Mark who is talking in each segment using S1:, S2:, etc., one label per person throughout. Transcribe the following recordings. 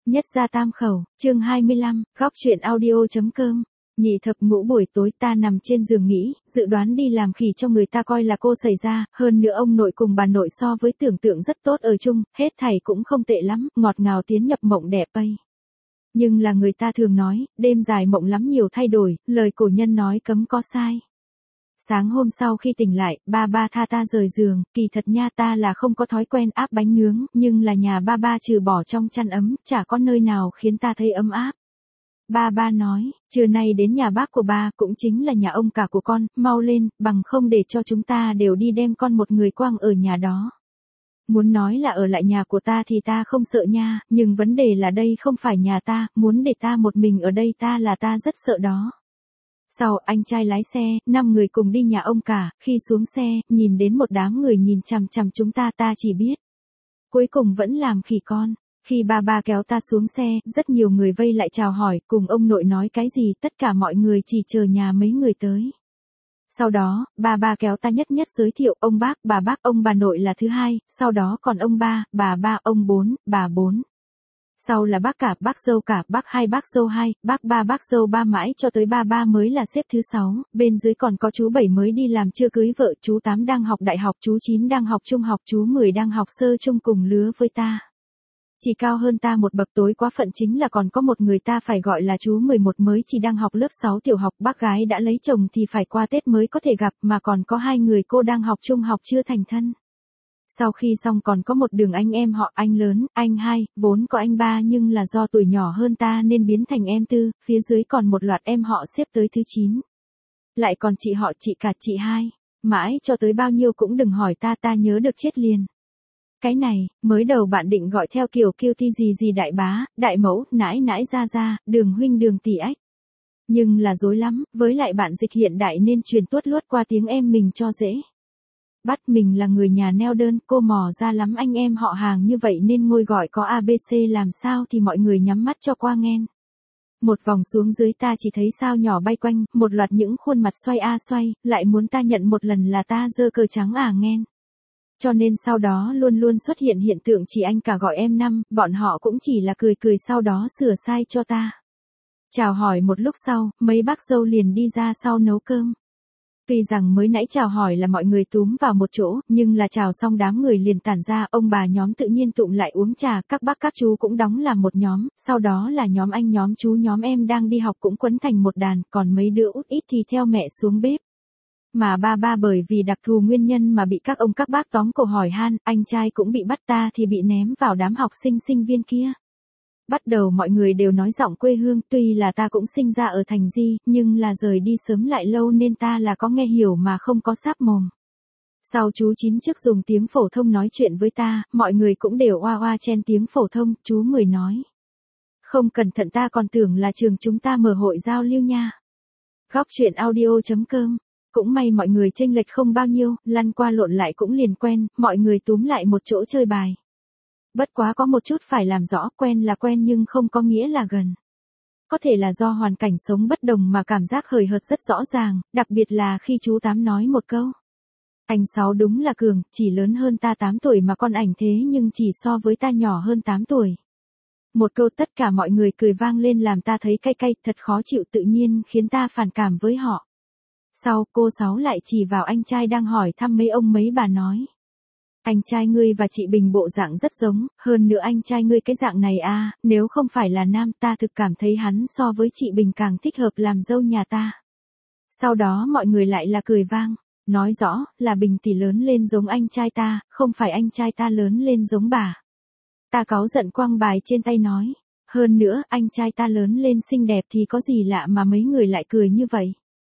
S1: Nhất gia tam khẩu, chương 25, góc chuyện audio.com. Nhị thập ngũ buổi tối ta nằm trên giường nghĩ, dự đoán đi làm khỉ cho người ta coi là cô xảy ra, hơn nữa ông nội cùng bà nội so với tưởng tượng rất tốt ở chung, hết thảy cũng không tệ lắm, ngọt ngào tiến nhập mộng đẹp ây. Nhưng là người ta thường nói, đêm dài mộng lắm nhiều thay đổi, lời cổ nhân nói cấm có sai. Sáng hôm sau khi tỉnh lại, ba tha ta rời giường, kỳ thật nha ta là không có thói quen áp bánh nướng, nhưng là nhà ba trừ bỏ trong chăn ấm, chả có nơi nào khiến ta thấy ấm áp. Ba nói, trưa nay đến nhà bác của ba, cũng chính là nhà ông cả của con, mau lên, bằng không để cho chúng ta đều đi đem con một người quang ở nhà đó. Muốn nói là ở lại nhà của ta thì ta không sợ nha, nhưng vấn đề là đây không phải nhà ta, muốn để ta một mình ở đây ta rất sợ đó. Sau anh trai lái xe, 5 người cùng đi nhà ông cả, khi xuống xe, nhìn đến một đám người nhìn chằm chằm chúng ta chỉ biết. Cuối cùng vẫn làm khỉ con. Khi ba kéo ta xuống xe, rất nhiều người vây lại chào hỏi, cùng ông nội nói cái gì, tất cả mọi người chỉ chờ nhà mấy người tới. Sau đó, ba kéo ta nhất giới thiệu, ông bác, ông bà nội là thứ hai, sau đó còn ông ba, bà ông bốn, bà bốn. Sau là bác cả, bác dâu cả, bác hai, bác dâu hai, bác ba, bác dâu ba mãi cho tới ba mới là xếp thứ 6, bên dưới còn có chú 7 mới đi làm chưa cưới vợ, chú 8 đang học đại học, chú 9 đang học trung học, chú 10 đang học sơ trung cùng lứa với ta. Chỉ cao hơn ta một bậc tối quá phận chính là còn có một người ta phải gọi là chú 11 mới chỉ đang học lớp 6 tiểu học, bác gái đã lấy chồng thì phải qua Tết mới có thể gặp, mà còn có 2 người cô đang học trung học chưa thành thân. Sau khi xong còn có một đường anh em họ, anh lớn, anh hai, vốn có anh ba nhưng là do tuổi nhỏ hơn ta nên biến thành em tư, phía dưới còn một loạt em họ xếp tới thứ 9. Lại còn chị họ, chị cả, chị hai, mãi cho tới bao nhiêu cũng đừng hỏi ta nhớ được chết liền. Cái này, mới đầu bạn định gọi theo kiểu kêu ti gì đại bá, đại mẫu, nãi ra, đường huynh đường tỷ ách. Nhưng là dối lắm, với lại bạn dịch hiện đại nên truyền tuốt luốt qua tiếng em mình cho dễ. Bắt mình là người nhà neo đơn, cô mò ra lắm anh em họ hàng như vậy nên ngôi gọi có ABC làm sao thì mọi người nhắm mắt cho qua nghen. Một vòng xuống dưới ta chỉ thấy sao nhỏ bay quanh, một loạt những khuôn mặt xoay, lại muốn ta nhận một lần là ta giơ cờ trắng nghen. Cho nên sau đó luôn xuất hiện hiện tượng chỉ anh cả gọi em năm, bọn họ cũng chỉ là cười sau đó sửa sai cho ta. Chào hỏi một lúc sau, mấy bác dâu liền đi ra sau nấu cơm. Tuy rằng mới nãy chào hỏi là mọi người túm vào một chỗ, nhưng là chào xong đám người liền tản ra, ông bà nhóm tự nhiên tụm lại uống trà, các bác các chú cũng đóng làm một nhóm, sau đó là nhóm anh nhóm chú nhóm em đang đi học cũng quấn thành một đàn, còn mấy đứa út ít thì theo mẹ xuống bếp. Mà ba bởi vì đặc thù nguyên nhân mà bị các ông các bác tóm cổ hỏi han, anh trai cũng bị bắt, ta thì bị ném vào đám học sinh viên kia. Bắt đầu mọi người đều nói giọng quê hương, tuy là ta cũng sinh ra ở thành Di, nhưng là rời đi sớm lại lâu nên ta là có nghe hiểu mà không có sáp mồm. Sau chú 9 trước dùng tiếng phổ thông nói chuyện với ta, mọi người cũng đều oa chen tiếng phổ thông, chú 10 nói. Không cẩn thận ta còn tưởng là trường chúng ta mở hội giao lưu nha. Góc chuyện audio.com. Cũng may mọi người chênh lệch không bao nhiêu, lăn qua lộn lại cũng liền quen, mọi người túm lại một chỗ chơi bài. Bất quá có một chút phải làm rõ, quen là quen nhưng không có nghĩa là gần. Có thể là do hoàn cảnh sống bất đồng mà cảm giác hời hợt rất rõ ràng, đặc biệt là khi chú 8 nói một câu. Anh 6 đúng là cường, chỉ lớn hơn ta 8 tuổi mà con ảnh thế nhưng chỉ so với ta nhỏ hơn 8 tuổi. Một câu tất cả mọi người cười vang lên làm ta thấy cay, thật khó chịu tự nhiên khiến ta phản cảm với họ. Sau, cô 6 lại chỉ vào anh trai đang hỏi thăm mấy ông mấy bà nói. Anh trai ngươi và chị Bình bộ dạng rất giống, hơn nữa anh trai ngươi cái dạng này nếu không phải là nam ta thực cảm thấy hắn so với chị Bình càng thích hợp làm dâu nhà ta. Sau đó mọi người lại là cười vang, nói rõ là Bình tỷ lớn lên giống anh trai ta, không phải anh trai ta lớn lên giống bà. Ta cáu giận quăng bài trên tay nói, hơn nữa anh trai ta lớn lên xinh đẹp thì có gì lạ mà mấy người lại cười như vậy.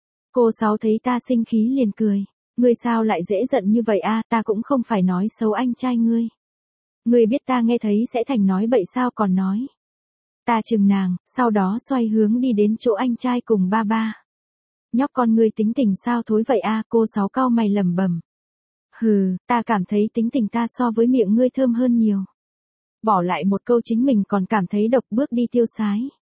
S1: Cô 6 thấy ta sinh khí liền cười. Ngươi sao lại dễ giận như vậy ta cũng không phải nói xấu anh trai ngươi. Ngươi biết ta nghe thấy sẽ thành nói bậy sao còn nói. Ta chừng nàng, sau đó xoay hướng đi đến chỗ anh trai cùng ba. Nhóc con ngươi tính tình sao thối vậy cô 6 cau mày lẩm bẩm. Hừ, ta cảm thấy tính tình ta so với miệng ngươi thơm hơn nhiều. Bỏ lại một câu chính mình còn cảm thấy độc bước đi tiêu sái.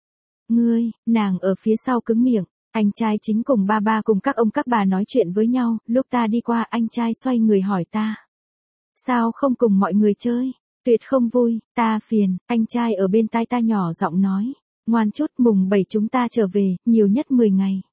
S1: Ngươi, nàng ở phía sau cứng miệng. Anh trai chính cùng ba cùng các ông các bà nói chuyện với nhau, lúc ta đi qua anh trai xoay người hỏi ta. Sao không cùng mọi người chơi? Tuyệt không vui, ta phiền, anh trai ở bên tai ta nhỏ giọng nói. Ngoan chút, mùng 7 chúng ta trở về, nhiều nhất 10 ngày.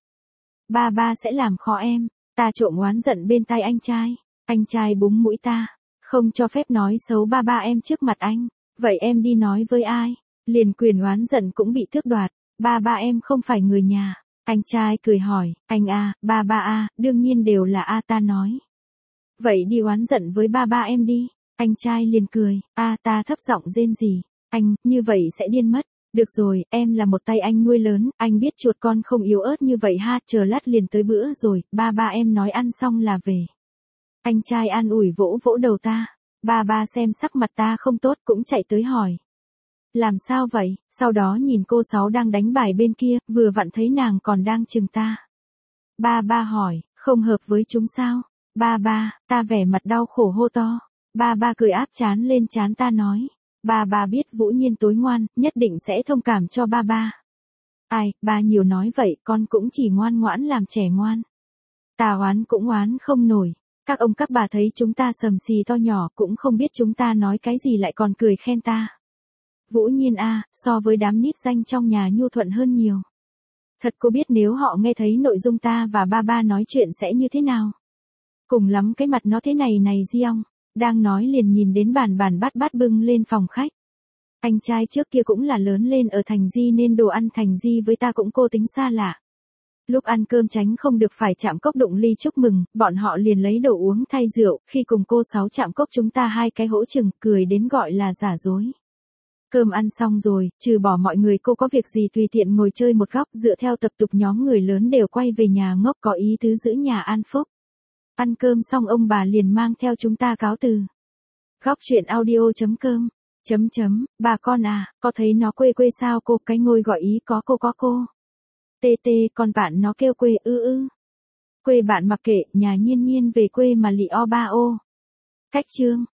S1: Ba sẽ làm khó em. Ta trộm oán giận bên tai anh trai. Anh trai búng mũi ta. Không cho phép nói xấu ba em trước mặt anh. Vậy em đi nói với ai? Liền quyền oán giận cũng bị tước đoạt. Ba em không phải người nhà. Anh trai cười hỏi, anh a, ba a, đương nhiên đều là a ta nói. Vậy đi oán giận với ba em đi. Anh trai liền cười, ta thấp giọng rên rỉ. Anh, như vậy sẽ điên mất. Được rồi, em là một tay anh nuôi lớn, anh biết chuột con không yếu ớt như vậy ha, chờ lát liền tới bữa rồi, ba em nói ăn xong là về. Anh trai an ủi vỗ vỗ đầu ta. Ba xem sắc mặt ta không tốt cũng chạy tới hỏi. Làm sao vậy? Sau đó nhìn cô Sáu đang đánh bài bên kia, vừa vặn thấy nàng còn đang chừng ta. Ba hỏi, không hợp với chúng sao? Ba, ta vẻ mặt đau khổ hô to. Ba cười áp trán lên trán ta nói. Ba biết Vũ Nhiên tối ngoan, nhất định sẽ thông cảm cho ba. Ai, ba nhiều nói vậy, con cũng chỉ ngoan ngoãn làm trẻ ngoan. Ta oán cũng oán không nổi. Các ông các bà thấy chúng ta sầm xì to nhỏ cũng không biết chúng ta nói cái gì lại còn cười khen ta. Vũ Nhiên so với đám nít danh trong nhà nhu thuận hơn nhiều. Thật cô biết nếu họ nghe thấy nội dung ta và ba nói chuyện sẽ như thế nào. Cùng lắm cái mặt nó thế này Giong. Đang nói liền nhìn đến bàn bát bưng lên phòng khách. Anh trai trước kia cũng là lớn lên ở Thành Di nên đồ ăn Thành Di với ta cũng cô tính xa lạ. Lúc ăn cơm tránh không được phải chạm cốc đụng ly chúc mừng, bọn họ liền lấy đồ uống thay rượu, khi cùng cô Sáu chạm cốc chúng ta hai cái hỗ chừng, cười đến gọi là giả dối. Cơm ăn xong rồi, trừ bỏ mọi người cô có việc gì tùy tiện ngồi chơi một góc, dựa theo tập tục nhóm người lớn đều quay về nhà ngốc có ý tứ giữ nhà an phúc. Ăn cơm xong ông bà liền mang theo chúng ta cáo từ. Góc chuyện audio.com Bà con có thấy nó quê sao cô? Cái ngôi gọi ý có cô. Con bạn nó kêu quê ư. Quê bạn mặc kệ, nhà Nhiên về quê mà lị o ba ô. Cách chương.